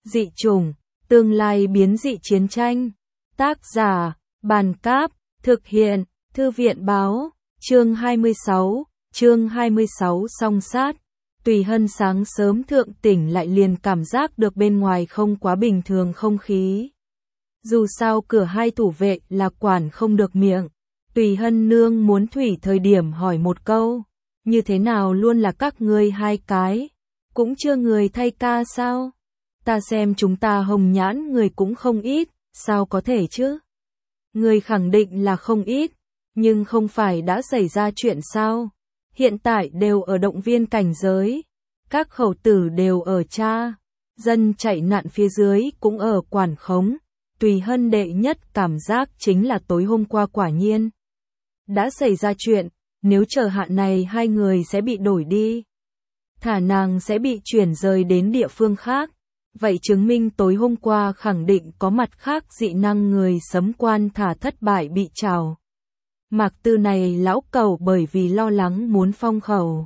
Dị chủng, tương lai biến dị chiến tranh. Tác giả, Bàn Cáp, thực hiện, Thư viện Báo, chương 26 song sát. Tùy Hân sáng sớm thượng tỉnh lại liền cảm giác được bên ngoài không quá bình thường không khí. Dù sao cửa hai thủ vệ là quản không được miệng. Tùy Hân nương muốn Thủy thời điểm hỏi một câu, như thế nào luôn là các ngươi hai cái, cũng chưa người thay ca sao? Ta xem chúng ta hồng nhãn người cũng không ít, sao có thể chứ? Người khẳng định là không ít, nhưng không phải đã xảy ra chuyện sao? Hiện tại đều ở động viên cảnh giới, các khẩu tử đều ở cha, dân chạy nạn phía dưới cũng ở quản khống. Tùy Hân đệ nhất cảm giác chính là tối hôm qua quả nhiên đã xảy ra chuyện, nếu chờ hạn này hai người sẽ bị đổi đi. Thả nàng sẽ bị chuyển rời đến địa phương khác, vậy chứng minh tối hôm qua khẳng định có mặt khác dị năng người sấm quan thả thất bại bị trào. Mạc Tư này lão cẩu bởi vì lo lắng muốn phong khẩu,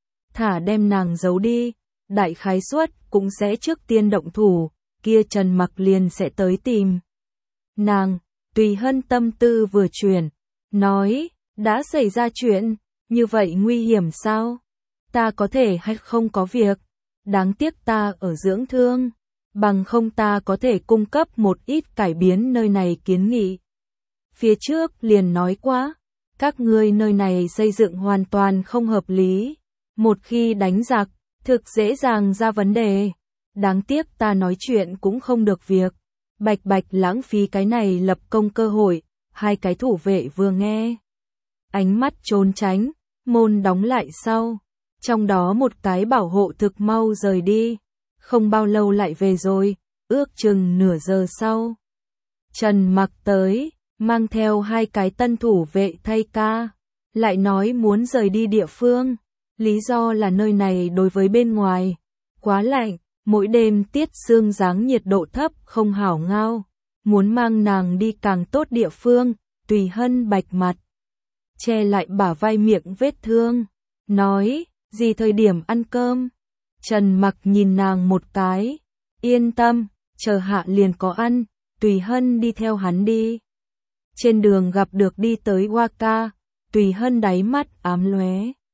thả đem nàng giấu đi, đại khái suất cũng sẽ trước tiên động thủ, kia Trần Mặc liền sẽ tới tìm nàng. Tùy Hân tâm tư vừa chuyển, nói, đã xảy ra chuyện, như vậy nguy hiểm sao? Ta có thể hay không có việc, đáng tiếc ta ở dưỡng thương, bằng không ta có thể cung cấp một ít cải biến nơi này kiến nghị. Phía trước liền nói quá, các ngươi nơi này xây dựng hoàn toàn không hợp lý, một khi đánh giặc, thực dễ dàng ra vấn đề. Đáng tiếc ta nói chuyện cũng không được việc, bạch bạch lãng phí cái này lập công cơ hội. Hai cái thủ vệ vừa nghe, ánh mắt trốn tránh, môn đóng lại sau, trong đó một cái bảo hộ thực mau rời đi, không bao lâu lại về rồi, ước chừng nửa giờ sau. Trần Mặc tới, mang theo hai cái tân thủ vệ thay ca, lại nói muốn rời đi địa phương, lý do là nơi này đối với bên ngoài quá lạnh, mỗi đêm tiết sương giáng nhiệt độ thấp không hảo ngao, muốn mang nàng đi càng tốt địa phương. Tùy Hân bạch mặt, che lại bả vai miệng vết thương, nói, gì thời điểm ăn cơm? Trần Mặc nhìn nàng một cái, yên tâm, chờ hạ liền có ăn. Tùy Hân đi theo hắn đi. Trên đường gặp được đi tới Waka, Tùy Hân đáy mắt ám lóe.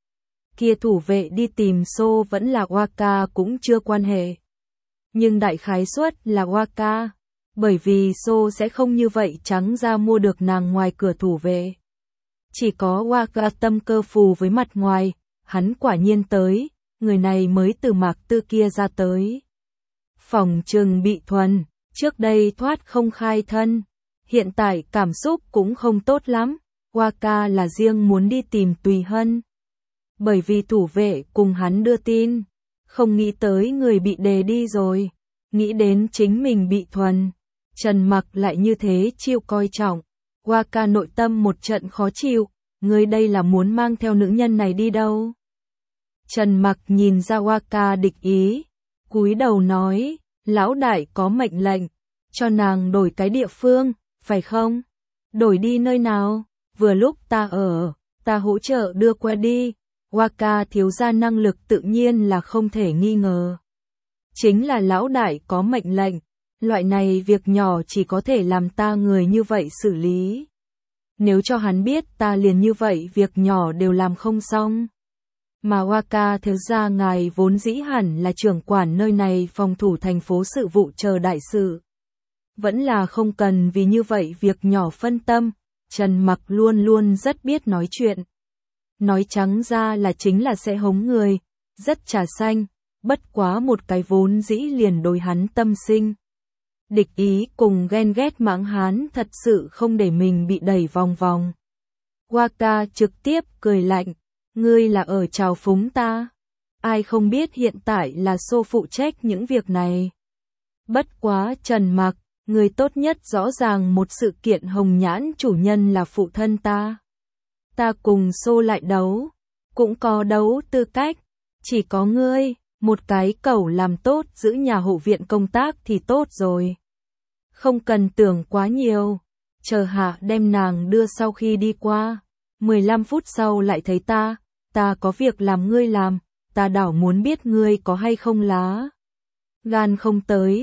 Kia thủ vệ đi tìm Xô vẫn là Waka cũng chưa quan hệ. Nhưng đại khái suất là Waka, bởi vì Xô sẽ không như vậy trắng ra mua được nàng ngoài cửa thủ vệ. Chỉ có Waka tâm cơ phù với mặt ngoài, hắn quả nhiên tới, người này mới từ Mạc Tư kia ra tới. Phòng trừng bị thuần, trước đây thoát không khai thân, hiện tại cảm xúc cũng không tốt lắm. Waka là riêng muốn đi tìm Tùy Hân, bởi vì thủ vệ cùng hắn đưa tin, không nghĩ tới người bị đề đi rồi, nghĩ đến chính mình bị thuần. Trần Mặc lại như thế chịu coi trọng, Waka nội tâm một trận khó chịu, ngươi đây là muốn mang theo nữ nhân này đi đâu? Trần Mặc nhìn ra Waka địch ý, cúi đầu nói, lão đại có mệnh lệnh, cho nàng đổi cái địa phương, phải không? Đổi đi nơi nào? Vừa lúc ta ở, ta hỗ trợ đưa qua đi. Waka thiếu gia năng lực tự nhiên là không thể nghi ngờ. Chính là lão đại có mệnh lệnh, loại này việc nhỏ chỉ có thể làm ta người như vậy xử lý. Nếu cho hắn biết ta liền như vậy việc nhỏ đều làm không xong. Mà Waka thiếu gia ngài vốn dĩ hẳn là trưởng quản nơi này phòng thủ thành phố sự vụ chờ đại sự. Vẫn là không cần vì như vậy việc nhỏ phân tâm. Trần Mặc luôn luôn rất biết nói chuyện. Nói trắng ra là chính là sẽ hống người, rất trà xanh, bất quá một cái vốn dĩ liền đối hắn tâm sinh địch ý cùng ghen ghét mãng hán thật sự không để mình bị đẩy vòng vòng. Waka trực tiếp cười lạnh, ngươi là ở trào phúng ta, ai không biết hiện tại là Xô phụ trách những việc này. Bất quá Trần Mặc, người tốt nhất rõ ràng một sự kiện hồng nhãn chủ nhân là phụ thân ta. Ta cùng Xô lại đấu, cũng có đấu tư cách, chỉ có ngươi, một cái cẩu làm tốt giữ nhà hộ viện công tác thì tốt rồi. Không cần tưởng quá nhiều, chờ hạ đem nàng đưa sau khi đi qua, 15 phút sau lại thấy ta có việc làm ngươi làm, ta đảo muốn biết ngươi có hay không lá gan không tới.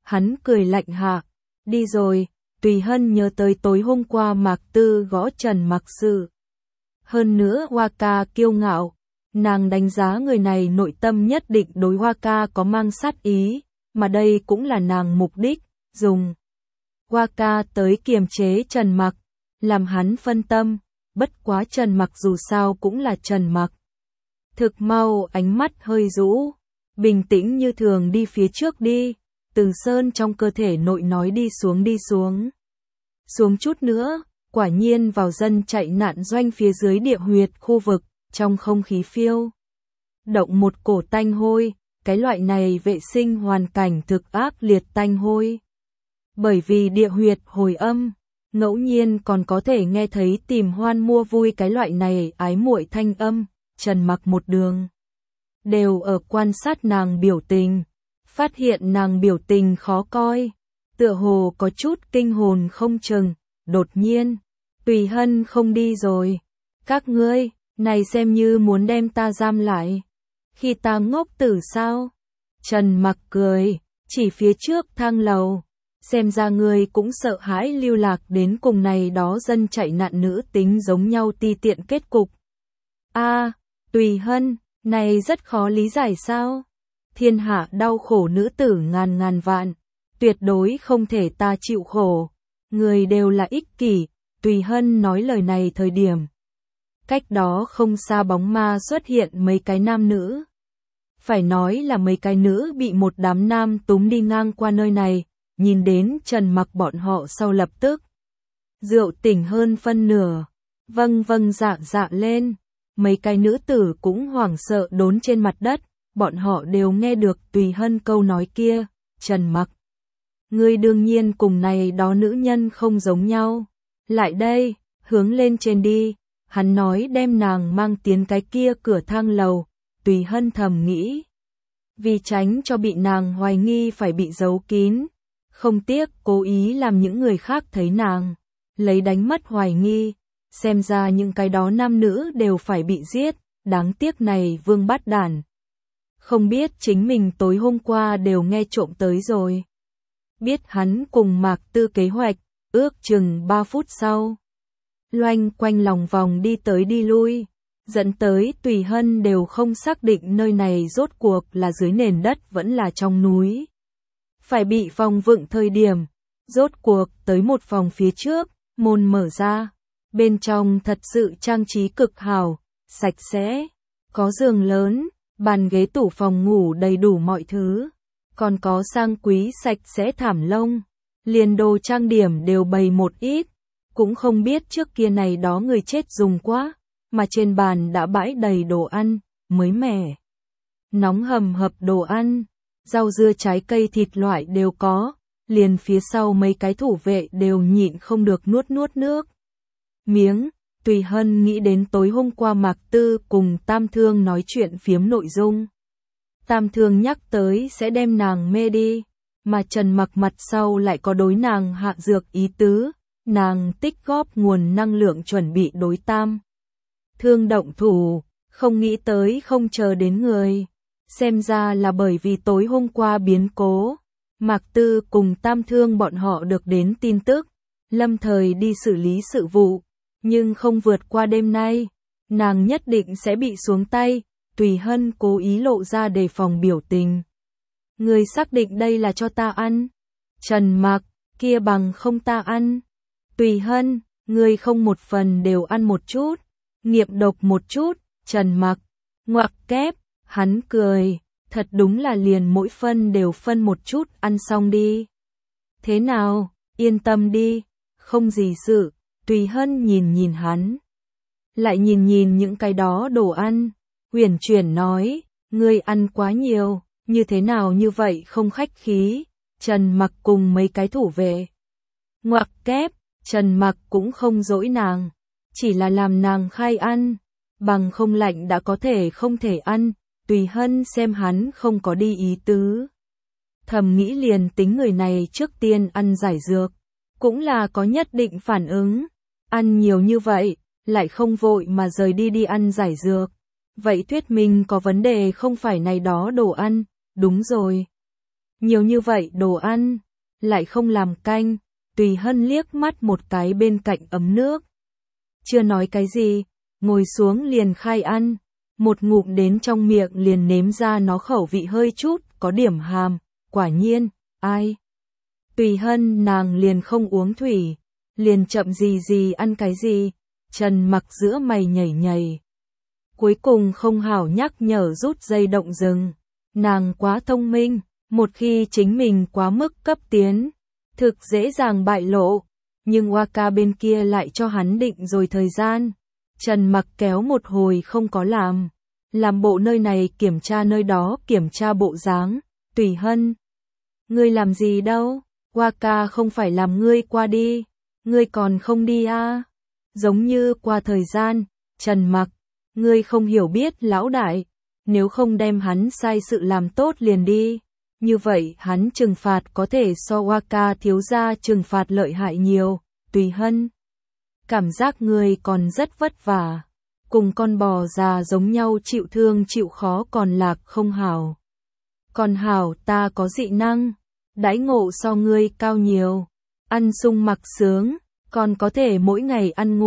Hắn cười lạnh hạ, đi rồi. Tùy Hân nhớ tới tối hôm qua Mạc Tư gõ Trần Mặc sự. Hơn nữa Hoa Ca kiêu ngạo, nàng đánh giá người này nội tâm nhất định đối Hoa Ca có mang sát ý, mà đây cũng là nàng mục đích, dùng Hoa Ca tới kiềm chế Trần Mặc, làm hắn phân tâm, bất quá Trần Mặc dù sao cũng là Trần Mặc. Thực mau ánh mắt hơi rũ, bình tĩnh như thường đi phía trước đi, Từ Sơn trong cơ thể nội nói đi xuống. Xuống chút nữa, quả nhiên vào dân chạy nạn doanh phía dưới địa huyệt khu vực, trong không khí phiêu động một cổ tanh hôi, cái loại này vệ sinh hoàn cảnh thực ác liệt tanh hôi. Bởi vì địa huyệt hồi âm, ngẫu nhiên còn có thể nghe thấy tìm hoan mua vui cái loại này ái muội thanh âm, Trần Mặc một đường đều ở quan sát nàng biểu tình, phát hiện nàng biểu tình khó coi, tựa hồ có chút kinh hồn không chừng, đột nhiên, Tùy Hân không đi rồi, các ngươi, này xem như muốn đem ta giam lại, khi ta ngốc tử sao? Trần Mặc cười, chỉ phía trước thang lầu, xem ra ngươi cũng sợ hãi lưu lạc đến cùng này đó dân chạy nạn nữ tính giống nhau ti tiện kết cục. A, Tùy Hân, này rất khó lý giải sao? Thiên hạ đau khổ nữ tử ngàn ngàn vạn, tuyệt đối không thể ta chịu khổ, người đều là ích kỷ. Tùy Hân nói lời này thời điểm, cách đó không xa bóng ma xuất hiện mấy cái nam nữ. Phải nói là mấy cái nữ bị một đám nam túm đi ngang qua nơi này, nhìn đến Trần Mặc bọn họ sau lập tức rượu tỉnh hơn phân nửa, vâng dạ lên, mấy cái nữ tử cũng hoảng sợ đốn trên mặt đất, bọn họ đều nghe được Tùy Hân câu nói kia, Trần Mặc. Ngươi đương nhiên cùng này đó nữ nhân không giống nhau, lại đây, hướng lên trên đi, hắn nói đem nàng mang tiến cái kia cửa thang lầu, Tùy Hân thầm nghĩ. Vì tránh cho bị nàng hoài nghi phải bị giấu kín, không tiếc cố ý làm những người khác thấy nàng, lấy đánh mất hoài nghi, xem ra những cái đó nam nữ đều phải bị giết, đáng tiếc này vương bát đản. Không biết chính mình tối hôm qua đều nghe trộm tới rồi. Biết hắn cùng Mạc Tư kế hoạch, ước chừng 3 phút sau. Loanh quanh lòng vòng đi tới đi lui, dẫn tới Tùy Hân đều không xác định nơi này rốt cuộc là dưới nền đất vẫn là trong núi. Phải bị phòng vựng thời điểm, rốt cuộc tới một phòng phía trước, môn mở ra, bên trong thật sự trang trí cực hảo, sạch sẽ, có giường lớn, bàn ghế tủ phòng ngủ đầy đủ mọi thứ, còn có sang quý sạch sẽ thảm lông, liền đồ trang điểm đều bày một ít, cũng không biết trước kia này đó người chết dùng quá, mà trên bàn đã bãi đầy đồ ăn, mới mẻ, nóng hầm hập đồ ăn, rau dưa trái cây thịt loại đều có, liền phía sau mấy cái thủ vệ đều nhịn không được nuốt nước miếng. Tùy Hân nghĩ đến tối hôm qua Mạc Tư cùng Tam Thương nói chuyện phiếm nội dung. Tam Thương nhắc tới sẽ đem nàng mê đi, mà Trần Mặc mặt sau lại có đối nàng hạ dược ý tứ, nàng tích góp nguồn năng lượng chuẩn bị đối Tam Thương động thủ, không nghĩ tới không chờ đến người. Xem ra là bởi vì tối hôm qua biến cố, Mạc Tư cùng Tam Thương bọn họ được đến tin tức, lâm thời đi xử lý sự vụ. Nhưng không vượt qua đêm nay, nàng nhất định sẽ bị xuống tay, Tùy Hân cố ý lộ ra đề phòng biểu tình. Người xác định đây là cho ta ăn. Trần Mặc, kia bằng không ta ăn. Tùy Hân, người không một phần đều ăn một chút, nghiệm độc một chút, Trần Mặc, ngoặc kép, hắn cười, thật đúng là liền mỗi phân đều phân một chút ăn xong đi. Thế nào, yên tâm đi, không gì sự. Tùy Hân nhìn hắn, lại nhìn những cái đó đồ ăn, huyền chuyển nói, ngươi ăn quá nhiều, như thế nào như vậy không khách khí, Trần Mặc cùng mấy cái thủ vệ. Ngoặc kép, Trần Mặc cũng không dỗi nàng, chỉ là làm nàng khai ăn, bằng không lạnh đã có thể không thể ăn, Tùy Hân xem hắn không có đi ý tứ. Thầm nghĩ liền tính người này trước tiên ăn giải dược, cũng là có nhất định phản ứng. Ăn nhiều như vậy, lại không vội mà rời đi ăn giải dược. Vậy thuyết minh có vấn đề không phải này đó đồ ăn, đúng rồi. Nhiều như vậy đồ ăn, lại không làm canh, Tùy Hân liếc mắt một cái bên cạnh ấm nước. Chưa nói cái gì, ngồi xuống liền khai ăn, một ngụm đến trong miệng liền nếm ra nó khẩu vị hơi chút, có điểm hàm, quả nhiên, ai. Tùy Hân nàng liền không uống thủy, liền chậm gì ăn cái gì, Trần Mặc giữa mày nhảy nhảy. Cuối cùng không hảo nhắc nhở rút dây động rừng, nàng quá thông minh, một khi chính mình quá mức cấp tiến, thực dễ dàng bại lộ, nhưng Waka bên kia lại cho hắn định rồi thời gian. Trần Mặc kéo một hồi không có làm bộ nơi này kiểm tra nơi đó kiểm tra bộ dáng. Tùy Hân, ngươi làm gì đâu, Waka không phải làm ngươi qua đi, ngươi còn không đi à? Giống như qua thời gian, Trần Mặc, ngươi không hiểu biết lão đại, nếu không đem hắn sai sự làm tốt liền đi, như vậy hắn trừng phạt có thể so Waka thiếu gia trừng phạt lợi hại nhiều. Tùy Hân, cảm giác ngươi còn rất vất vả, cùng con bò già giống nhau chịu thương chịu khó còn lạc không hảo. Còn hảo ta có dị năng, đãi ngộ so ngươi cao nhiều, ăn sung mặc sướng, còn có thể mỗi ngày ăn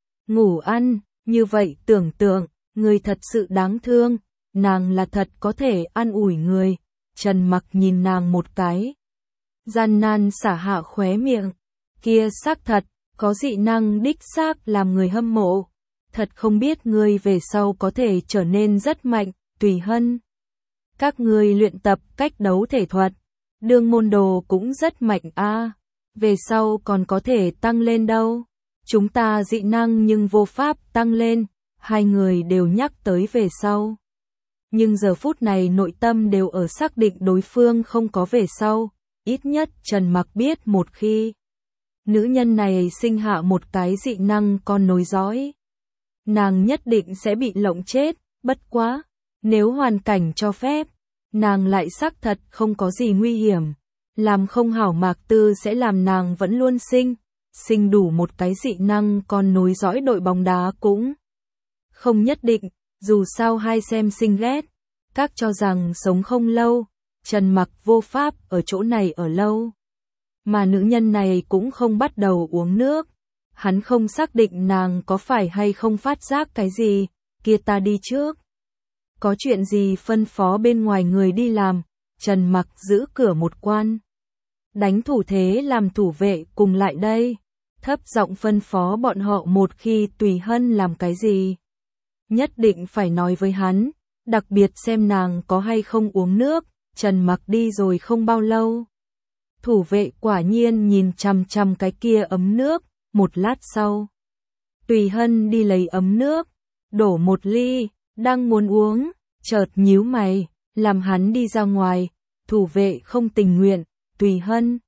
ngủ ăn, như vậy tưởng tượng, ngươi thật sự đáng thương, nàng là thật có thể an ủi người. Trần Mặc nhìn nàng một cái, gian nan xả hạ khóe miệng, kia xác thật, có dị năng đích xác làm người hâm mộ, thật không biết ngươi về sau có thể trở nên rất mạnh. Tùy Hân, các ngươi luyện tập cách đấu thể thuật, đương môn đồ cũng rất mạnh a, về sau còn có thể tăng lên đâu, chúng ta dị năng nhưng vô pháp tăng lên, hai người đều nhắc tới về sau. Nhưng giờ phút này nội tâm đều ở xác định đối phương không có về sau, ít nhất Trần Mặc biết một khi nữ nhân này sinh hạ một cái dị năng con nối dõi, nàng nhất định sẽ bị lộng chết, bất quá, nếu hoàn cảnh cho phép, nàng lại xác thật không có gì nguy hiểm, làm không hảo Mạc Tư sẽ làm nàng vẫn luôn sinh đủ một cái dị năng con nối dõi đội bóng đá cũng không nhất định, dù sao hai xem sinh ghét, các cho rằng sống không lâu, Trần Mặc vô pháp ở chỗ này ở lâu. Mà nữ nhân này cũng không bắt đầu uống nước, hắn không xác định nàng có phải hay không phát giác cái gì, kia ta đi trước. Có chuyện gì phân phó bên ngoài người đi làm, Trần Mặc giữ cửa một quan. Đánh thủ thế làm thủ vệ cùng lại đây, thấp giọng phân phó bọn họ một khi Tùy Hân làm cái gì. Nhất định phải nói với hắn, đặc biệt xem nàng có hay không uống nước. Trần Mặc đi rồi không bao lâu, thủ vệ quả nhiên nhìn chằm chằm cái kia ấm nước, một lát sau, Tùy Hân đi lấy ấm nước, đổ một ly, đang muốn uống, chợt nhíu mày, làm hắn đi ra ngoài, thủ vệ không tình nguyện. Tùy Hân,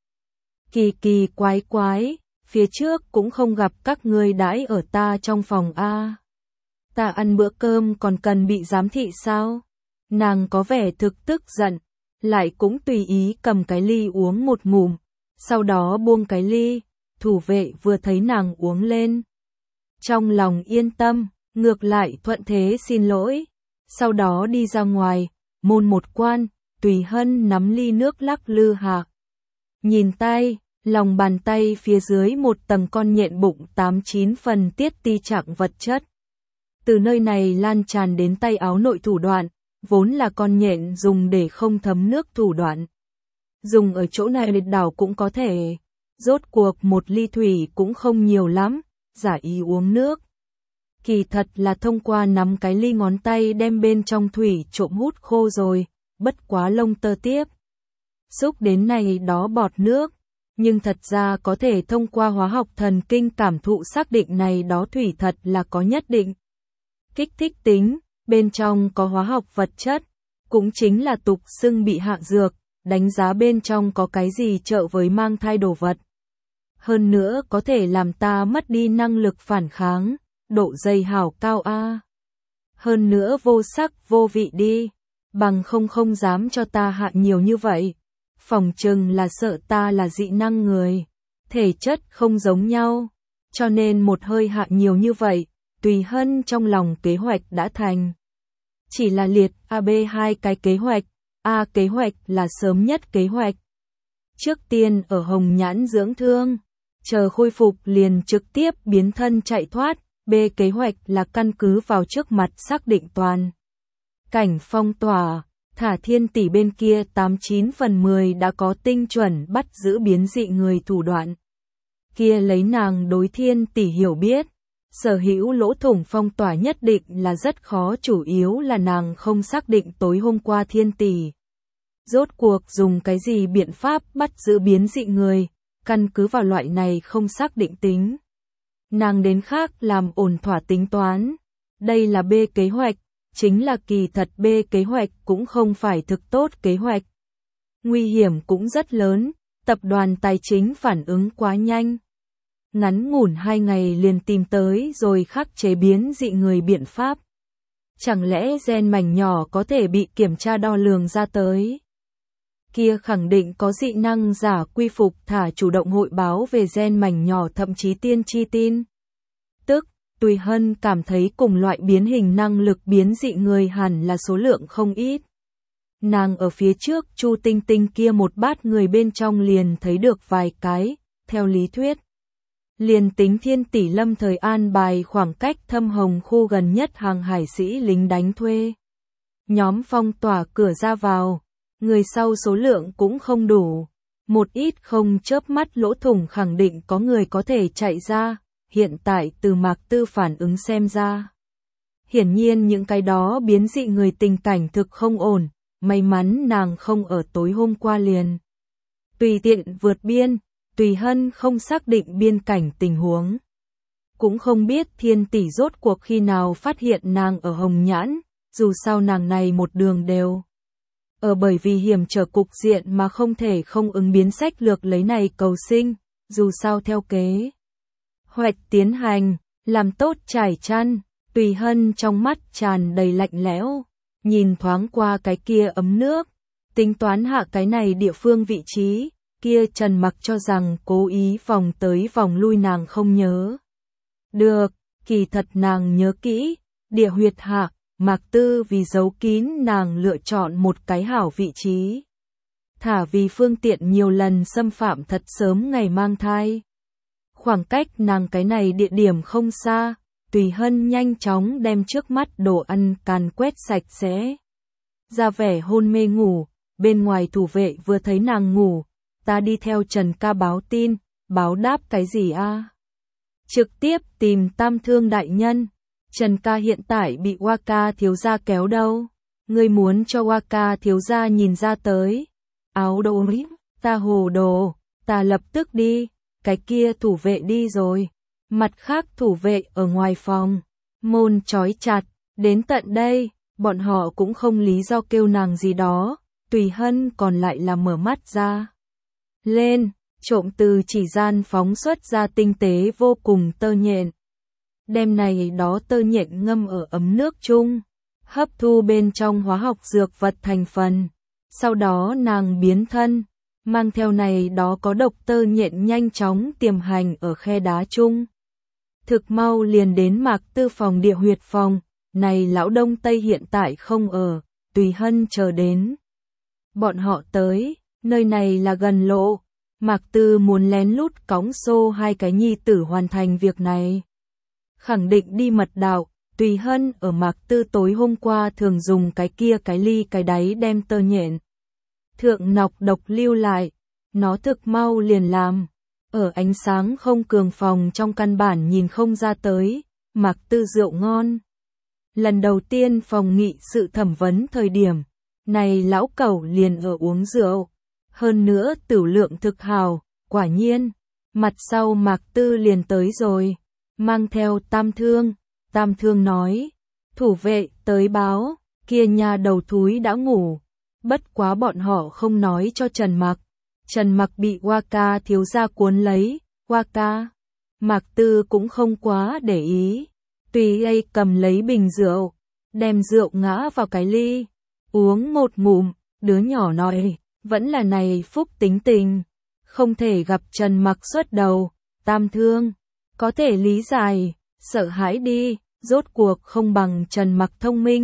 kỳ quái, phía trước cũng không gặp các ngươi đãi ở ta trong phòng a. Ta ăn bữa cơm còn cần bị giám thị sao? Nàng có vẻ thực tức giận, lại cũng tùy ý cầm cái ly uống một ngụm, sau đó buông cái ly, thủ vệ vừa thấy nàng uống lên. Trong lòng yên tâm, ngược lại thuận thế xin lỗi, sau đó đi ra ngoài, môn một quan, Tùy Hân nắm ly nước lắc lư hạ. Nhìn tay, lòng bàn tay phía dưới một tầng con nhện bụng 8-9 phần tiết ti trạng vật chất. Từ nơi này lan tràn đến tay áo nội thủ đoạn, vốn là con nhện dùng để không thấm nước thủ đoạn. Dùng ở chỗ này liệt đảo cũng có thể, rốt cuộc một ly thủy cũng không nhiều lắm, giả ý uống nước. Kỳ thật là thông qua nắm cái ly ngón tay đem bên trong thủy trộm hút khô rồi, bất quá lông tơ tiếp xúc đến này đó bọt nước, nhưng thật ra có thể thông qua hóa học thần kinh cảm thụ xác định này đó thủy thật là có nhất định kích thích tính, bên trong có hóa học vật chất, cũng chính là tục xưng bị hạ dược, đánh giá bên trong có cái gì trợ với mang thai đồ vật. Hơn nữa có thể làm ta mất đi năng lực phản kháng, độ dày hảo cao a. Hơn nữa vô sắc vô vị đi, bằng không dám cho ta hạ nhiều như vậy. Phòng chừng là sợ ta là dị năng người, thể chất không giống nhau, cho nên một hơi hạ nhiều như vậy. Tùy Hân trong lòng kế hoạch đã thành. Chỉ là liệt AB hai cái kế hoạch, Kế hoạch là sớm nhất kế hoạch. Trước tiên ở Hồng Nhãn dưỡng thương, chờ khôi phục liền trực tiếp biến thân chạy thoát. B. Kế hoạch là căn cứ vào trước mặt xác định toàn cảnh phong tỏa, thả Thiên Tỷ bên kia 89 phần 10 đã có tinh chuẩn bắt giữ biến dị người thủ đoạn. Kia lấy nàng đối Thiên Tỷ hiểu biết, sở hữu lỗ thủng phong tỏa nhất định là rất khó, chủ yếu là nàng không xác định tối hôm qua Thiên Tỷ rốt cuộc dùng cái gì biện pháp bắt giữ biến dị người, căn cứ vào loại này không xác định tính. Nàng đến khác làm ổn thỏa tính toán. Đây là B kế hoạch, chính là kỳ thật B kế hoạch cũng không phải thực tốt kế hoạch. Nguy hiểm cũng rất lớn, tập đoàn tài chính phản ứng quá nhanh. Ngắn ngủn 2 ngày liền tìm tới rồi khắc chế biến dị người biện pháp. Chẳng lẽ gen mảnh nhỏ có thể bị kiểm tra đo lường ra tới? Kia khẳng định có dị năng giả quy phục thả chủ động hội báo về gen mảnh nhỏ, thậm chí tiên tri tin. Tức, Tùy Hân cảm thấy cùng loại biến hình năng lực biến dị người hẳn là số lượng không ít. Nàng ở phía trước Chu Tinh Tinh kia một bát người bên trong liền thấy được vài cái, theo lý thuyết. Liền tính Thiên Tỷ lâm thời an bài khoảng cách Thâm Hồng khu gần nhất hàng hải sĩ lính đánh thuê. Nhóm phong tỏa cửa ra vào, người sau số lượng cũng không đủ. Một ít không chớp mắt lỗ thủng khẳng định có người có thể chạy ra, hiện tại từ Mạc Tư phản ứng xem ra. Hiển nhiên những cái đó biến dị người tình cảnh thực không ổn, may mắn nàng không ở tối hôm qua liền. Tùy tiện vượt biên, Tùy Hân không xác định biên cảnh tình huống. Cũng không biết Thiên Tỷ rốt cuộc khi nào phát hiện nàng ở Hồng Nhãn, dù sao nàng này một đường đều. Bởi vì hiểm trở cục diện mà không thể không ứng biến sách lược lấy này cầu sinh, dù sao theo kế hoạch tiến hành, làm tốt trải chăn, Tùy Hân trong mắt tràn đầy lạnh lẽo, nhìn thoáng qua cái kia ấm nước, tính toán hạ cái này địa phương vị trí, kia Trần Mặc cho rằng cố ý vòng tới vòng lui nàng không nhớ. Được, kỳ thật nàng nhớ kỹ, địa huyệt hạ, Mạc Tư vì giấu kín nàng lựa chọn một cái hảo vị trí. Thả vì phương tiện nhiều lần xâm phạm thật sớm ngày mang thai. Khoảng cách nàng cái này địa điểm không xa, Tùy Hân nhanh chóng đem trước mắt đồ ăn càn quét sạch sẽ. Ra vẻ hôn mê ngủ, bên ngoài thủ vệ vừa thấy nàng ngủ, ta đi theo Trần ca báo tin, báo đáp cái gì a? Trực tiếp tìm Tam Thương đại nhân. Trần ca hiện tại bị Hoa Ca thiếu gia kéo đâu? Ngươi muốn cho Hoa Ca thiếu gia nhìn ra tới. Áo đồ mỹ, ta hồ đồ, ta lập tức đi. Cái kia thủ vệ đi rồi. Mặt khác thủ vệ ở ngoài phòng, môn trói chặt, đến tận đây, bọn họ cũng không lý do kêu nàng gì đó, Tùy Hân còn lại là mở mắt ra. Lên, trộm từ chỉ gian phóng xuất ra tinh tế vô cùng tơ nhện. Đem này đó tơ nhện ngâm ở ấm nước chung, hấp thu bên trong hóa học dược vật thành phần. Sau đó nàng biến thân, mang theo này đó có độc tơ nhện nhanh chóng tiềm hành ở khe đá chung. Thực mau liền đến Mạc Tư phòng địa huyệt phòng, này lão Đông Tây hiện tại không ở, Tùy Hân chờ đến. Bọn họ tới, nơi này là gần lộ, Mạc Tư muốn lén lút cõng xô hai cái nhi tử hoàn thành việc này. Khẳng định đi mật đạo, Tùy Hân ở Mạc Tư tối hôm qua thường dùng cái kia cái ly cái đáy đem tơ nhện thượng nọc độc lưu lại, nó thực mau liền làm. Ở ánh sáng không cường phòng trong căn bản nhìn không ra tới, Mạc Tư rượu ngon. Lần đầu tiên phòng nghị sự thẩm vấn thời điểm, này lão cẩu liền ở uống rượu. Hơn nữa tửu lượng thực hào, quả nhiên. Mặt sau Mạc Tư liền tới rồi, mang theo Tam Thương nói. Thủ vệ tới báo, kia nhà đầu thúi đã ngủ. Bất quá bọn họ không nói cho Trần Mặc. Trần Mặc bị Hoa Ca thiếu gia cuốn lấy, Hoa Ca. Mạc Tư cũng không quá để ý. Tùy ấy cầm lấy bình rượu, đem rượu ngã vào cái ly, uống một ngụm, đứa nhỏ nói, vẫn là này phúc tính tình. Không thể gặp Trần Mặc xuất đầu, Tam Thương. Có thể lý giải, sợ hãi đi, rốt cuộc không bằng Trần Mặc thông minh,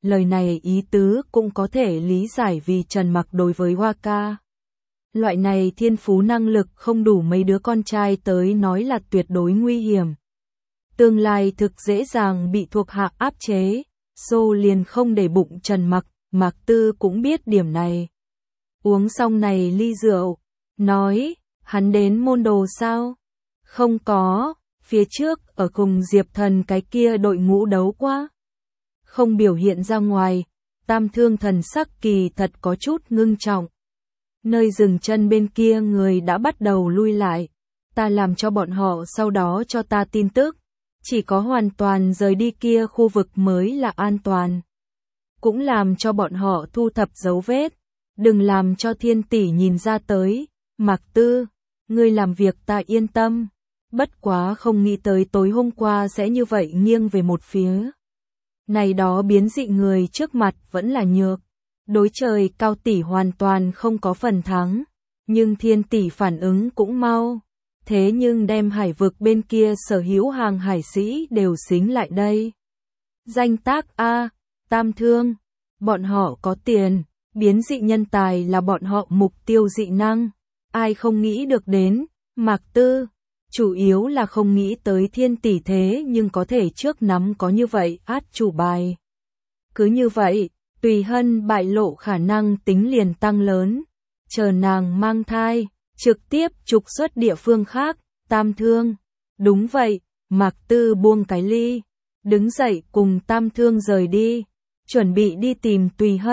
lời này ý tứ cũng có thể lý giải vì Trần Mặc đối với Hoa Ca. Loại này thiên phú năng lực không đủ mấy đứa con trai tới nói là tuyệt đối nguy hiểm. Tương lai thực dễ dàng bị thuộc hạ áp chế, Xô liền không để bụng Trần Mặc, Mạc Tư cũng biết điểm này. Uống xong này ly rượu, nói, hắn đến môn đồ sao? Không có, phía trước ở cùng Diệp Thần cái kia đội ngũ đấu quá. Không biểu hiện ra ngoài, Tam Thương thần sắc kỳ thật có chút ngưng trọng. Nơi dừng chân bên kia người đã bắt đầu lui lại, ta làm cho bọn họ sau đó cho ta tin tức, chỉ có hoàn toàn rời đi kia khu vực mới là an toàn. Cũng làm cho bọn họ thu thập dấu vết, đừng làm cho Thiên tỷ nhìn ra tới. Mạc Tư, ngươi làm việc ta yên tâm, bất quá không nghĩ tới tối hôm qua sẽ như vậy nghiêng về một phía. Này đó biến dị người trước mặt vẫn là nhược, đối trời Cao tỷ hoàn toàn không có phần thắng, nhưng Thiên tỷ phản ứng cũng mau, thế nhưng đem hải vực bên kia sở hữu hàng hải sĩ đều xính lại đây. Danh tác A, Tam Thương, bọn họ có tiền, biến dị nhân tài là bọn họ mục tiêu dị năng, ai không nghĩ được đến, Mạc Tư, chủ yếu là không nghĩ tới Thiên tỷ thế nhưng có thể trước nắm có như vậy át chủ bài. Cứ như vậy, Tùy Hân bại lộ khả năng tính liền tăng lớn, chờ nàng mang thai, trực tiếp trục xuất địa phương khác. Tam Thương, đúng vậy, Mạc Tư buông cái ly, đứng dậy cùng Tam Thương rời đi, chuẩn bị đi tìm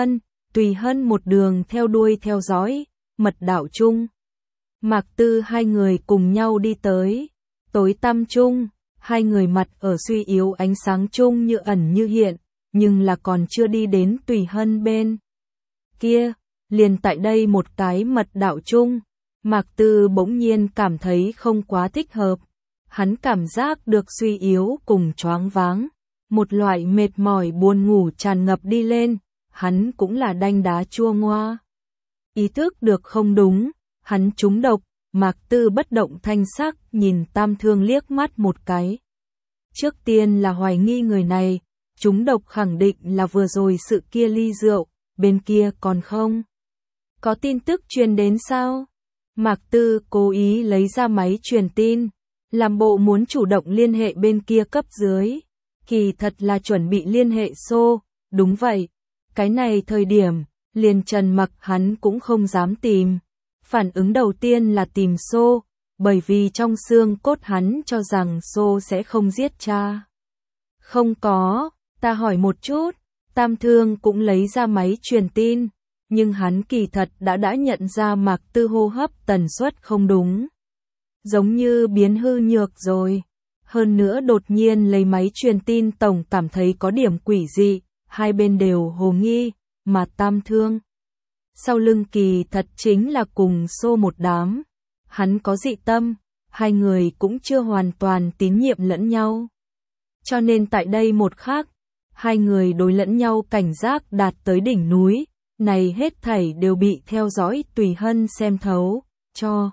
Tùy Hân một đường theo đuôi theo dõi, mật đạo chung. Mạc Tư hai người cùng nhau đi tới, tối tăm chung, hai người mặt ở suy yếu ánh sáng chung như ẩn như hiện, nhưng là còn chưa đi đến Tùy Hân bên kia, liền tại đây một cái mật đạo chung. Mạc Tư bỗng nhiên cảm thấy không quá thích hợp, hắn cảm giác được suy yếu cùng choáng váng, một loại mệt mỏi buồn ngủ tràn ngập đi lên, hắn cũng là đanh đá chua ngoa. Ý thức được không đúng, hắn trúng độc, Mạc Tư bất động thanh sắc nhìn Tam Thương liếc mắt một cái. Trước tiên là hoài nghi người này, trúng độc khẳng định là vừa rồi sự kia ly rượu, bên kia còn không. Có tin tức truyền đến sao? Mạc Tư cố ý lấy ra máy truyền tin, làm bộ muốn chủ động liên hệ bên kia cấp dưới, kỳ thật là chuẩn bị liên hệ Xô, đúng vậy, cái này thời điểm, liền Trần Mặc hắn cũng không dám tìm, phản ứng đầu tiên là tìm Xô, bởi vì trong xương cốt hắn cho rằng Xô sẽ không giết cha. Không có, ta hỏi một chút, Tam Thương cũng lấy ra máy truyền tin. Nhưng hắn kỳ thật đã nhận ra Mạc Tư hô hấp tần suất không đúng. Giống như biến hư nhược rồi. Hơn nữa đột nhiên lấy máy truyền tin tổng cảm thấy có điểm quỷ dị, hai bên đều hồ nghi, mà Tam Thương. Sau lưng kỳ thật chính là cùng Xô một đám. Hắn có dị tâm, hai người cũng chưa hoàn toàn tín nhiệm lẫn nhau. Cho nên tại đây một khắc, hai người đối lẫn nhau cảnh giác đạt tới đỉnh núi. Này hết thảy đều bị theo dõi Tùy Hân xem thấu, cho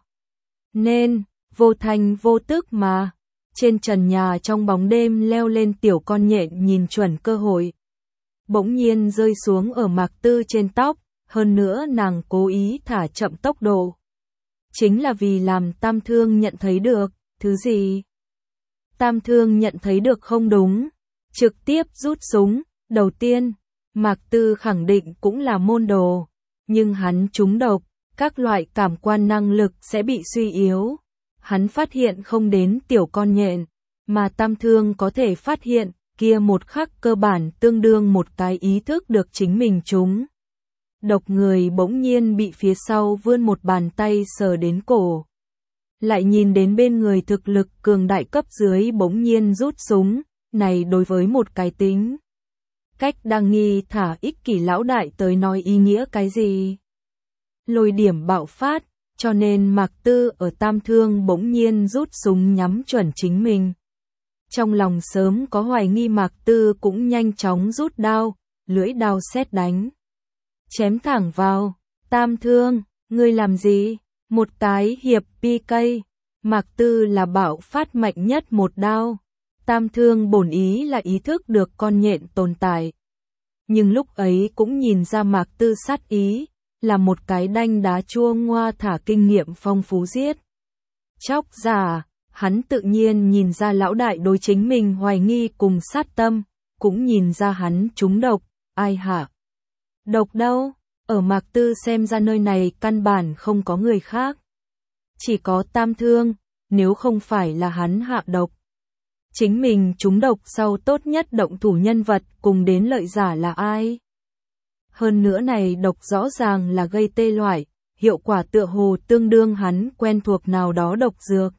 nên, vô thành vô tức mà, trên trần nhà trong bóng đêm leo lên tiểu con nhện nhìn chuẩn cơ hội. Bỗng nhiên rơi xuống ở Mạc Tư trên tóc, hơn nữa nàng cố ý thả chậm tốc độ. Chính là vì làm Tam Thương nhận thấy được, thứ gì? Tam Thương nhận thấy được không đúng, trực tiếp rút súng, đầu tiên. Mạc Tư khẳng định cũng là môn đồ, nhưng hắn trúng độc, các loại cảm quan năng lực sẽ bị suy yếu. Hắn phát hiện không đến tiểu con nhện, mà Tam Thương có thể phát hiện, kia một khắc cơ bản tương đương một cái ý thức được chính mình trúng. Độc người bỗng nhiên bị phía sau vươn một bàn tay sờ đến cổ. Lại nhìn đến bên người thực lực cường đại cấp dưới bỗng nhiên rút súng, này đối với một cái tính cách đang nghi thả ích kỷ lão đại tới nói ý nghĩa cái gì? Lôi điểm bạo phát, cho nên Mạc Tư ở Tam Thương bỗng nhiên rút súng nhắm chuẩn chính mình. Trong lòng sớm có hoài nghi Mạc Tư cũng nhanh chóng rút đao, lưỡi đao sét đánh. Chém thẳng vào, Tam Thương, ngươi làm gì? Một cái hiệp PK, Mạc Tư là bạo phát mạnh nhất một đao. Tam Thương bổn ý là ý thức được con nhện tồn tại. nhưng lúc ấy cũng nhìn ra Mạc Tư sát ý, là một cái đanh đá chua ngoa thả kinh nghiệm phong phú giết chóc giả, hắn tự nhiên nhìn ra lão đại đối chính mình hoài nghi cùng sát tâm, cũng nhìn ra hắn trúng độc, ai hả? Độc đâu? Ở Mạc Tư xem ra nơi này căn bản không có người khác. Chỉ có Tam Thương, nếu không phải là hắn hạ độc. Chính mình trúng độc sau tốt nhất động thủ nhân vật cùng đến lợi giả là ai? Hơn nữa này độc rõ ràng là gây tê loại, hiệu quả tựa hồ tương đương hắn quen thuộc nào đó độc dược.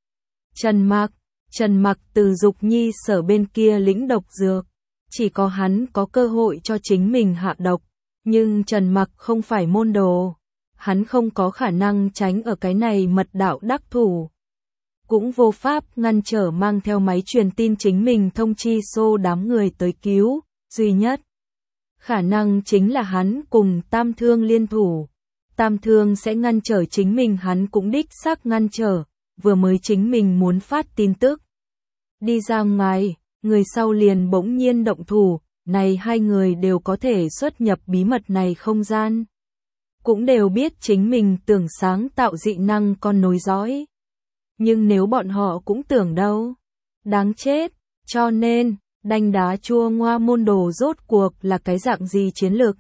Trần Mặc từ Dục Nhi sở bên kia lĩnh độc dược, chỉ có hắn có cơ hội cho chính mình hạ độc, nhưng Trần Mặc không phải môn đồ, hắn không có khả năng tránh ở cái này mật đạo đắc thủ. Cũng vô pháp ngăn trở mang theo máy truyền tin chính mình thông chi xô đám người tới cứu, duy nhất khả năng chính là hắn cùng Tam Thương liên thủ. Tam Thương sẽ ngăn trở chính mình, hắn cũng đích xác ngăn trở, vừa mới chính mình muốn phát tin tức. Đi ra ngoài, người sau liền bỗng nhiên động thủ, này hai người đều có thể xuất nhập bí mật này không gian. Cũng đều biết chính mình tưởng sáng tạo dị năng con nối dõi. Nhưng nếu bọn họ cũng tưởng đâu, đáng chết, cho nên, đanh đá chua ngoa môn đồ rốt cuộc là cái dạng gì chiến lược.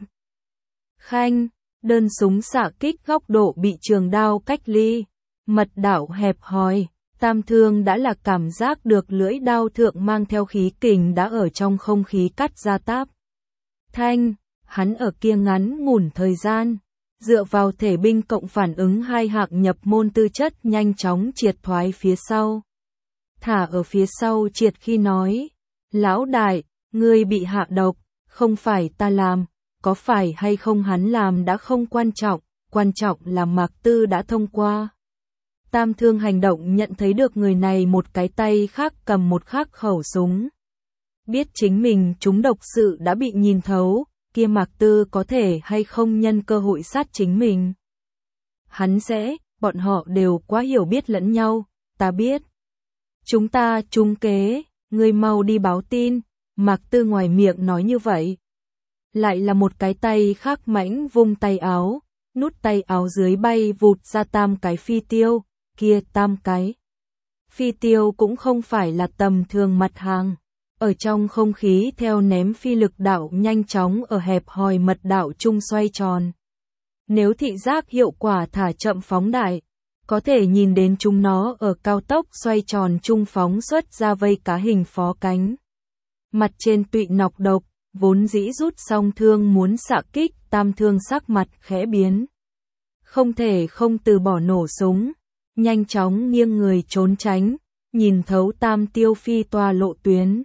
Khanh, đơn súng xạ kích góc độ bị trường đao cách ly, mật đạo hẹp hòi, Tam Thương đã là cảm giác được lưỡi đao thượng mang theo khí kình đã ở trong không khí cắt ra táp. Thanh, hắn ở kia ngắn ngủn thời gian, dựa vào thể binh cộng phản ứng hai hạng nhập môn tư chất nhanh chóng triệt thoái phía sau. Thả ở phía sau triệt khi nói, lão đại, ngươi bị hạ độc, không phải ta làm, có phải hay không hắn làm đã không quan trọng là Mạc Tư đã thông qua. Tam Thương hành động nhận thấy được người này một cái tay khác cầm một khác khẩu súng. Biết chính mình trúng độc sự đã bị nhìn thấu, kia Mạc Tư có thể hay không nhân cơ hội sát chính mình. Hắn sẽ, bọn họ đều quá hiểu biết lẫn nhau, ta biết. Chúng ta trúng kế, ngươi mau đi báo tin, Mạc Tư ngoài miệng nói như vậy. Lại là một cái tay khác mãnh vung tay áo, nút tay áo dưới bay vụt ra 3 cái phi tiêu, kia 3 cái. Phi tiêu cũng không phải là tầm thường mặt hàng, ở trong không khí theo ném phi lực đạo nhanh chóng ở hẹp hòi mật đạo trung xoay tròn. Nếu thị giác hiệu quả thả chậm phóng đại, có thể nhìn đến chúng nó ở cao tốc xoay tròn trung phóng xuất ra vây cá hình phó cánh. Mặt trên tụy nọc độc, vốn dĩ rút xong thương muốn xạ kích, Tam Thương sắc mặt khẽ biến. Không thể không từ bỏ nổ súng, nhanh chóng nghiêng người trốn tránh, nhìn thấu Tam Tiêu phi toa lộ tuyến.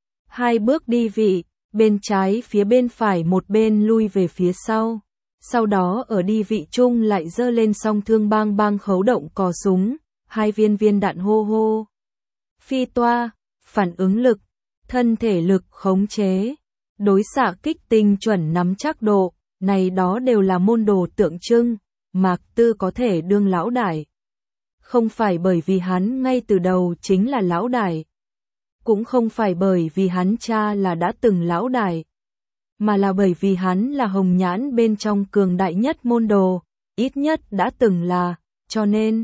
2 bước đi vị, bên trái phía bên phải một bên lui về phía sau. Sau đó ở đi vị chung lại giơ lên song thương bang bang khấu động cò súng, 2 viên đạn hô hô. Phi toa, phản ứng lực, thân thể lực khống chế, đối xạ kích tinh chuẩn nắm chắc độ, này đó đều là môn đồ tượng trưng, Mạc Tư có thể đương lão đại. Không phải bởi vì hắn ngay từ đầu chính là lão đại, cũng không phải bởi vì hắn cha là đã từng lão đại, mà là bởi vì hắn là hồng nhãn bên trong cường đại nhất môn đồ, ít nhất đã từng là, cho nên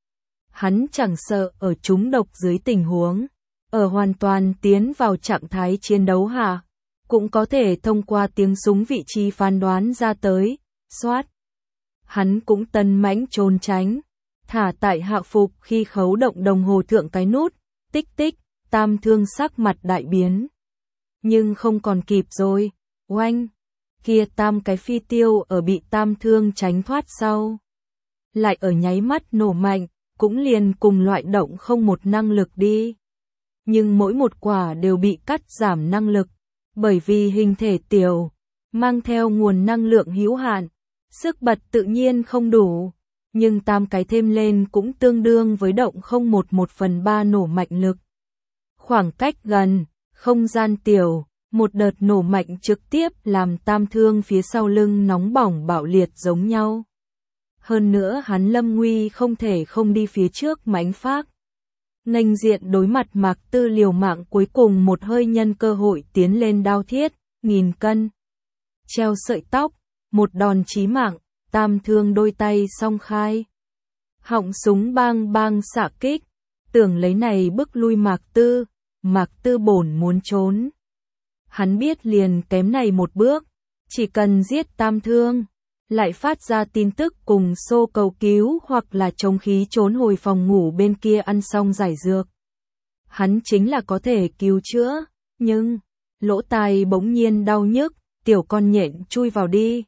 hắn chẳng sợ ở trúng độc dưới tình huống, ở hoàn toàn tiến vào trạng thái chiến đấu hạ, cũng có thể thông qua tiếng súng vị trí phán đoán ra tới, soát. Hắn cũng tân mãnh trốn tránh, thả tại hạ phục khi khấu động đồng hồ thượng cái nút, tích tích, Tam Thương sắc mặt đại biến. Nhưng không còn kịp rồi, oanh, kia 3 cái phi tiêu ở bị Tam Thương tránh thoát sau. Lại ở nháy mắt nổ mạnh, cũng liền cùng loại động không một năng lực đi. Nhưng mỗi một quả đều bị cắt giảm năng lực, bởi vì hình thể tiểu, mang theo nguồn năng lượng hữu hạn, sức bật tự nhiên không đủ, nhưng 3 cái thêm lên cũng tương đương với động không 1/3 nổ mạnh lực. Khoảng cách gần, không gian tiểu, một đợt nổ mạnh trực tiếp làm Tam Thương phía sau lưng nóng bỏng bạo liệt giống nhau. Hơn nữa hắn lâm nguy không thể không đi phía trước mánh phác. Nghênh diện đối mặt Mạc Tư liều mạng cuối cùng một hơi nhân cơ hội tiến lên đao thiết, 1000 cân. treo sợi tóc, một đòn chí mạng, Tam Thương đôi tay song khai. Họng súng bang bang xạ kích, tưởng lấy này bức lui Mạc Tư, Mạc Tư bổn muốn trốn. Hắn biết liền kém này một bước, chỉ cần giết Tam Thương, lại phát ra tin tức cùng xô cầu cứu hoặc là chống khí trốn hồi phòng ngủ bên kia ăn xong giải dược. Hắn chính là có thể cứu chữa, nhưng lỗ tai bỗng nhiên đau nhức, tiểu con nhện chui vào đi,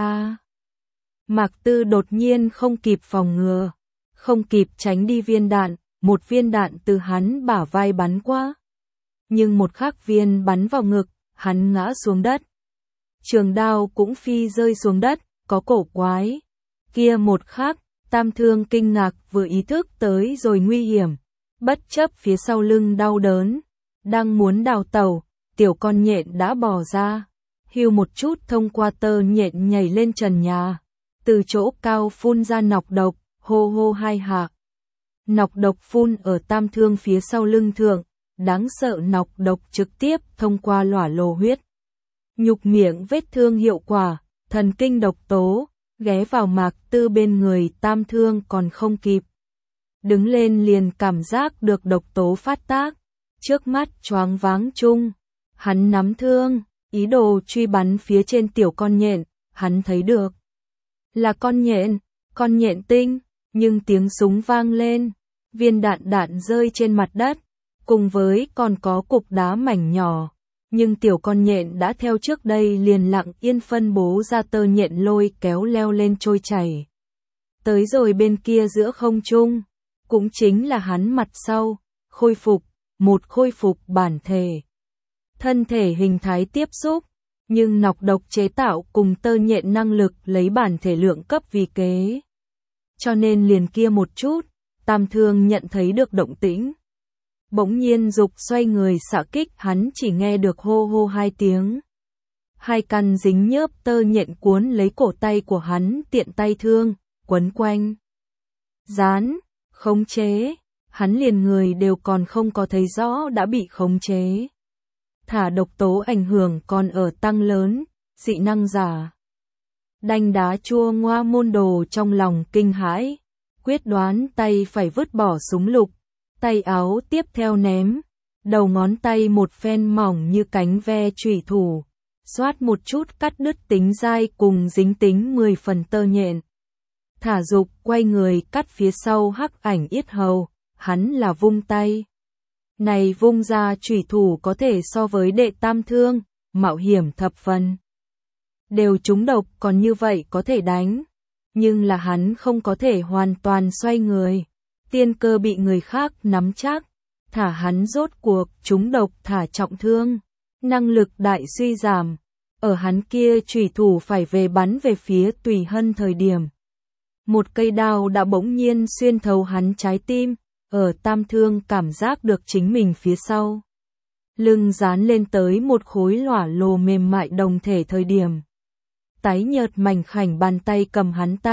Mạc Tư đột nhiên không kịp phòng ngừa, không kịp tránh đi viên đạn, một viên đạn từ hắn bả vai bắn qua. Nhưng một khác viên bắn vào ngực, hắn ngã xuống đất. Trường đao cũng phi rơi xuống đất, có cổ quái. Kia một khắc, Tam Thương kinh ngạc vừa ý thức tới rồi nguy hiểm. Bất chấp phía sau lưng đau đớn, đang muốn đào tẩu, tiểu con nhện đã bò ra. Hưu một chút thông qua tơ nhện nhảy lên trần nhà. Từ chỗ cao phun ra nọc độc, hô hô hai hạ. Nọc độc phun ở Tam Thương phía sau lưng thượng, đáng sợ nọc độc trực tiếp thông qua lỏa lồ huyết. Nhục miệng vết thương hiệu quả, thần kinh độc tố, ghé vào Mạc Tư bên người Tam Thương còn không kịp. Đứng lên liền cảm giác được độc tố phát tác, trước mắt choáng váng chung. Hắn nắm thương, ý đồ truy bắn phía trên tiểu con nhện, hắn thấy được. Là con nhện tinh, nhưng tiếng súng vang lên, viên đạn rơi trên mặt đất, cùng với còn có cục đá mảnh nhỏ. Nhưng tiểu con nhện đã theo trước đây liền lặng yên phân bố ra tơ nhện lôi kéo leo lên trôi chảy. Tới rồi bên kia giữa không trung, cũng chính là hắn mặt sau, khôi phục bản thể. Thân thể hình thái tiếp xúc, nhưng nọc độc chế tạo cùng tơ nhện năng lực lấy bản thể lượng cấp vì kế. Cho nên liền kia một chút, Tam Thương nhận thấy được động tĩnh. Bỗng nhiên dục xoay người xạ kích, hắn chỉ nghe được hô hô hai tiếng. Hai căn dính nhớp tơ nhện cuốn lấy cổ tay của hắn, tiện tay thương, quấn quanh. Dán, khống chế, hắn liền người đều còn không có thấy rõ đã bị khống chế. Thả độc tố ảnh hưởng còn ở tăng lớn, dị năng giả. Đanh đá chua ngoa môn đồ trong lòng kinh hãi, quyết đoán tay phải vứt bỏ súng lục, tay áo tiếp theo ném, đầu ngón tay một phen mỏng như cánh ve chủy thủ, xoát một chút cắt đứt tính dai cùng dính tính 10 phần tơ nhện. Thả dục quay người cắt phía sau hắc ảnh yết hầu, hắn là vung tay. Này vung ra chủy thủ có thể so với đệ Tam Thương, mạo hiểm thập phần. Đều trúng độc còn như vậy có thể đánh, nhưng là hắn không có thể hoàn toàn xoay người. Tiên cơ bị người khác nắm chắc, thả hắn rốt cuộc trúng độc thả trọng thương, năng lực đại suy giảm. Ở hắn kia chủy thủ phải về bắn về phía Tùy Hân thời điểm. Một cây đao đã bỗng nhiên xuyên thấu hắn trái tim, ở Tam Thương cảm giác được chính mình phía sau. Lưng dán lên tới một khối lỏa lồ mềm mại đồng thể thời điểm. Tái nhợt mảnh khảnh bàn tay cầm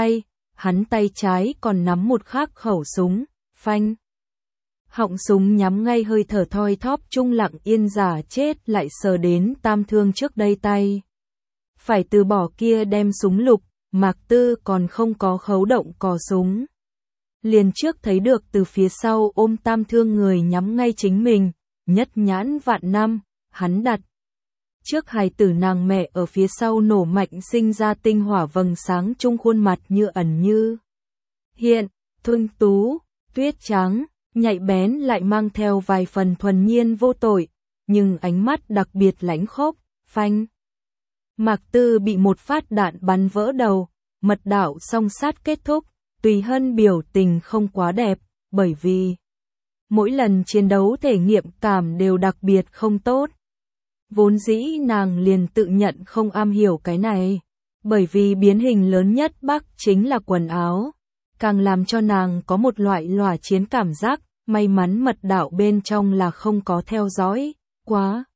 hắn tay trái còn nắm một khác khẩu súng, phanh. Họng súng nhắm ngay hơi thở thoi thóp trung lặng yên giả chết lại sờ đến Tam Thương trước đây tay. Phải từ bỏ kia đem súng lục, Mạc Tư còn không có khấu động cò súng. Liền trước thấy được từ phía sau ôm Tam Thương người nhắm ngay chính mình, nhất nhãn vạn năm, hắn đặt. Trước hài tử nàng mẹ ở phía sau nổ mạnh sinh ra tinh hỏa vầng sáng chung khuôn mặt như ẩn như hiện, thuần tú, tuyết trắng, nhạy bén lại mang theo vài phần thuần nhiên vô tội, nhưng ánh mắt đặc biệt lãnh khốc, phanh. Mạc Tư bị một phát đạn bắn vỡ đầu, mật đạo song sát kết thúc, Tùy Hân biểu tình không quá đẹp, bởi vì mỗi lần chiến đấu thể nghiệm cảm đều đặc biệt không tốt. Vốn dĩ nàng liền tự nhận không am hiểu cái này, bởi vì biến hình lớn nhất Bắc chính là quần áo, càng làm cho nàng có một loại lỏa chiến cảm giác, may mắn mật đạo bên trong là không có theo dõi, quá.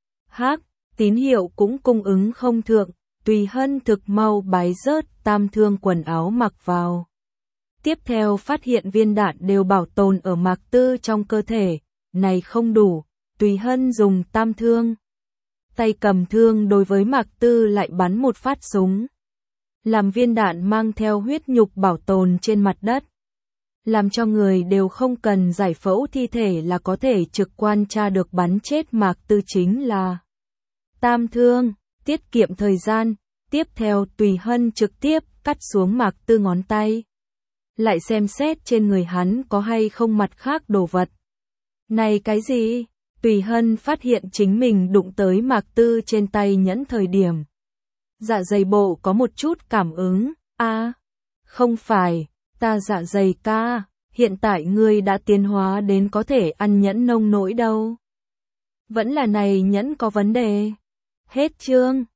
Tín hiệu cũng cung ứng không thượng, Tùy Hân thực mau bái rớt Tam Thương quần áo mặc vào. Tiếp theo phát hiện viên đạn đều bảo tồn ở Mạc Tư trong cơ thể, này không đủ, Tùy Hân dùng Tam Thương. tay cầm thương đối với Mạc Tư lại bắn một phát súng. Làm viên đạn mang theo huyết nhục bảo tồn trên mặt đất. Làm cho người đều không cần giải phẫu thi thể là có thể trực quan tra được bắn chết Mạc Tư chính là tam thương, tiết kiệm thời gian. Tiếp theo Tùy Hân trực tiếp cắt xuống Mạc Tư ngón tay. Lại xem xét trên người hắn có hay không mặt khác đồ vật. Này cái gì? Tùy Hân phát hiện chính mình đụng tới Mạc Tư trên tay nhẫn thời điểm. Dạ dày bộ có một chút cảm ứng. Không phải, ta dạ dày ca, hiện tại ngươi đã tiến hóa đến có thể ăn nhẫn nông nỗi đâu. Vẫn là này nhẫn có vấn đề. Hết chương.